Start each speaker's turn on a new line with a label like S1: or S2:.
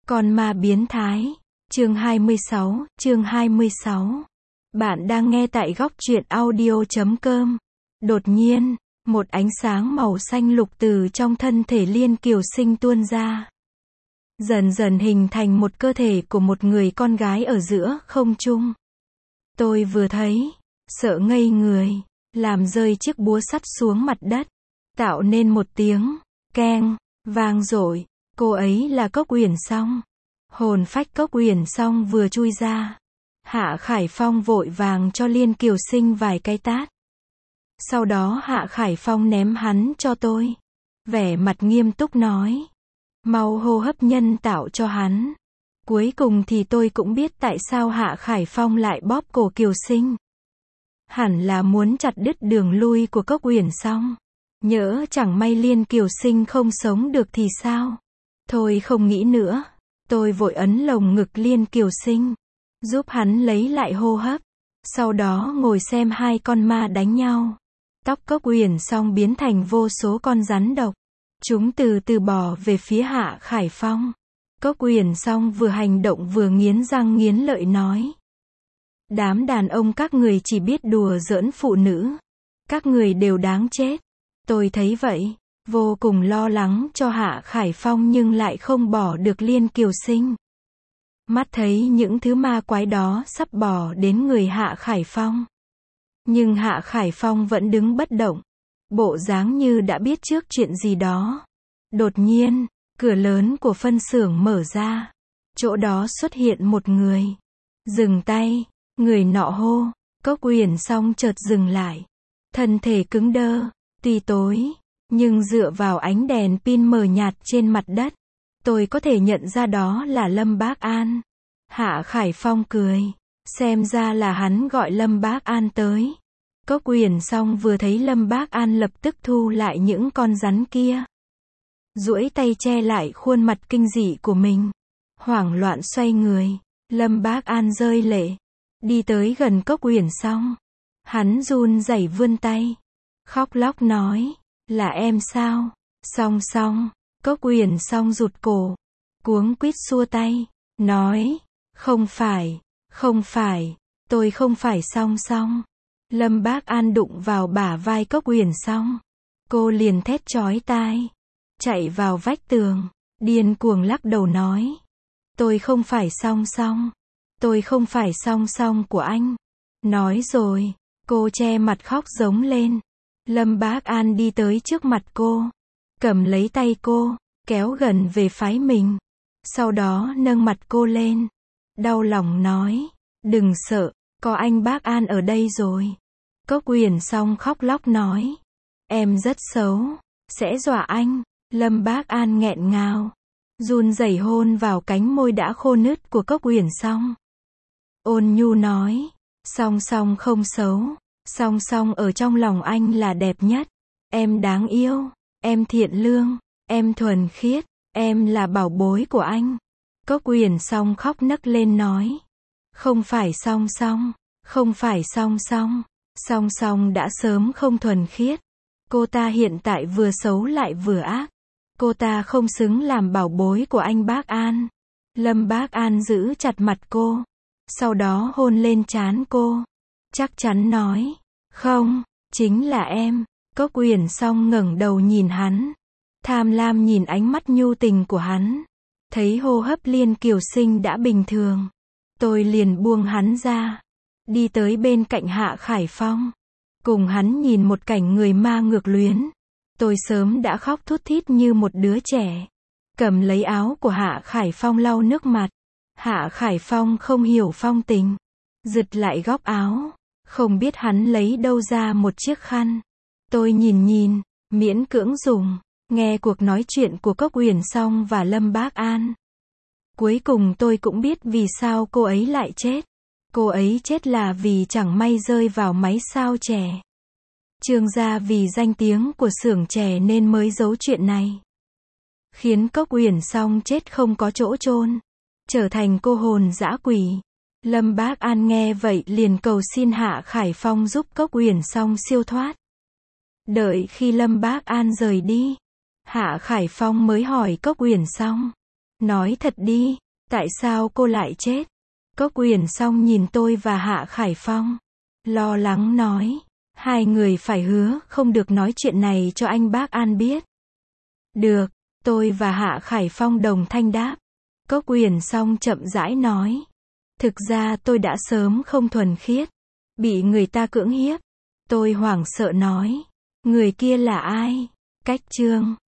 S1: Con ma biến thái. Chương 26, chương 26. Bạn đang nghe tại góc truyện audio.com. Đột nhiên, một ánh sáng màu xanh lục từ trong thân thể Liên Kiều Sinh tuôn ra. Dần dần hình thành một cơ thể của một người con gái ở giữa không trung. Tôi vừa thấy, sợ ngây người, làm rơi chiếc búa sắt xuống mặt đất, tạo nên một tiếng keng vang dội. Cô ấy là Cốc Uyển Song. Hồn phách Cốc Uyển Song vừa chui ra, Hạ Khải Phong vội vàng cho Liên Kiều Sinh vài cái tát. Sau đó Hạ Khải Phong ném hắn cho tôi, vẻ mặt nghiêm túc nói, mau hô hấp nhân tạo cho hắn. Cuối cùng thì tôi cũng biết tại sao Hạ Khải Phong lại bóp cổ Kiều Sinh. Hẳn là muốn chặt đứt đường lui của Cốc Uyển Song. Nhỡ chẳng may Liên Kiều Sinh không sống được thì sao? Thôi không nghĩ nữa. Tôi vội ấn lồng ngực Liên Kiều Sinh, giúp hắn lấy lại hô hấp. Sau đó ngồi xem hai con ma đánh nhau. Tóc Cốc Uyển Song biến thành vô số con rắn độc. Chúng từ từ bò về phía Hạ Khải Phong. Cốc Uyển Song vừa hành động vừa nghiến răng nghiến lợi nói. Đám đàn ông các người chỉ biết đùa giỡn phụ nữ. Các người đều đáng chết. Tôi thấy vậy, vô cùng lo lắng cho Hạ Khải Phong nhưng lại không bỏ được Liên Kiều Sinh. Mắt thấy những thứ ma quái đó sắp bò đến người Hạ Khải Phong. Nhưng Hạ Khải Phong vẫn đứng bất động, bộ dáng như đã biết trước chuyện gì đó. Đột nhiên, cửa lớn của phân xưởng mở ra. Chỗ đó xuất hiện một người. Dừng tay, người nọ hô. Cốc Uyển Song chợt dừng lại. Thân thể cứng đơ, tuy tối, nhưng dựa vào ánh đèn pin mờ nhạt trên mặt đất, tôi có thể nhận ra đó là Lâm Bác An. Hạ Khải Phong cười, xem ra là hắn gọi Lâm Bác An tới. Cốc Uyển Song vừa thấy Lâm Bác An lập tức thu lại những con rắn kia. Duỗi tay che lại khuôn mặt kinh dị của mình. Hoảng loạn xoay người, Lâm Bác An rơi lệ, đi tới gần Cốc Uyển Song. Hắn run rẩy vươn tay, khóc lóc nói, là em sao? Song Song. Cốc Uyển Song rụt cổ, cuống quýt xua tay, nói, không phải, tôi không phải Song Song. Lâm Bác An đụng vào bả vai Cốc Uyển Song. Cô liền thét chói tai, chạy vào vách tường, điên cuồng lắc đầu nói, tôi không phải Song Song. Tôi không phải Song Song của anh. Nói rồi, cô che mặt khóc giống lên. Lâm Bác An đi tới trước mặt cô, cầm lấy tay cô, kéo gần về phái mình. Sau đó nâng mặt cô lên, đau lòng nói, đừng sợ, có anh Bác An ở đây rồi. Cốc Uyển Song khóc lóc nói, em rất xấu, sẽ dọa anh. Lâm Bác An nghẹn ngào, run rẩy hôn vào cánh môi đã khô nứt của Cốc Uyển Song. Ôn nhu nói, Song Song không xấu, Song Song ở trong lòng anh là đẹp nhất. Em đáng yêu, em thiện lương, em thuần khiết, em là bảo bối của anh. Cốc Uyển Song khóc nấc lên nói, không phải Song Song, không phải Song Song. Song Song đã sớm không thuần khiết. Cô ta hiện tại vừa xấu lại vừa ác. Cô ta không xứng làm bảo bối của anh Bác An. Lâm Bác An giữ chặt mặt cô, sau đó hôn lên trán cô, chắc chắn nói, không, chính là em. Cốc Uyển Song ngẩng đầu nhìn hắn, tham lam nhìn ánh mắt nhu tình của hắn. Thấy hô hấp Liên Kiều Sinh đã bình thường, tôi liền buông hắn ra, đi tới bên cạnh Hạ Khải Phong, cùng hắn nhìn một cảnh người ma ngược luyến. Tôi sớm đã khóc thút thít như một đứa trẻ, cầm lấy áo của Hạ Khải Phong lau nước mặt. Hạ Khải Phong không hiểu phong tình, giật lại góc áo, không biết hắn lấy đâu ra một chiếc khăn. Tôi nhìn, miễn cưỡng dùng, nghe cuộc nói chuyện của Cốc Uyển Song và Lâm Bác An. Cuối cùng tôi cũng biết vì sao cô ấy lại chết. Cô ấy chết là vì chẳng may rơi vào máy sao chè. Trương gia vì danh tiếng của xưởng chè nên mới giấu chuyện này, khiến Cốc Uyển Song chết không có chỗ chôn, trở thành cô hồn dã quỷ. Lâm Bác An nghe vậy liền cầu xin Hạ Khải Phong giúp Cốc Uyển Song siêu thoát. Đợi khi Lâm Bác An rời đi, Hạ Khải Phong mới hỏi Cốc Uyển Song, Nói thật đi, tại sao cô lại chết? Cốc Uyển Song nhìn tôi và Hạ Khải Phong. Lo lắng nói. Hai người phải hứa không được nói chuyện này cho anh bác An biết. Được, tôi và Hạ Khải Phong đồng thanh đáp. Cốc Uyển Song chậm rãi nói. Thực ra tôi đã sớm không thuần khiết. Bị người ta cưỡng hiếp. Tôi hoảng sợ nói. Người kia là ai? Cách Trương.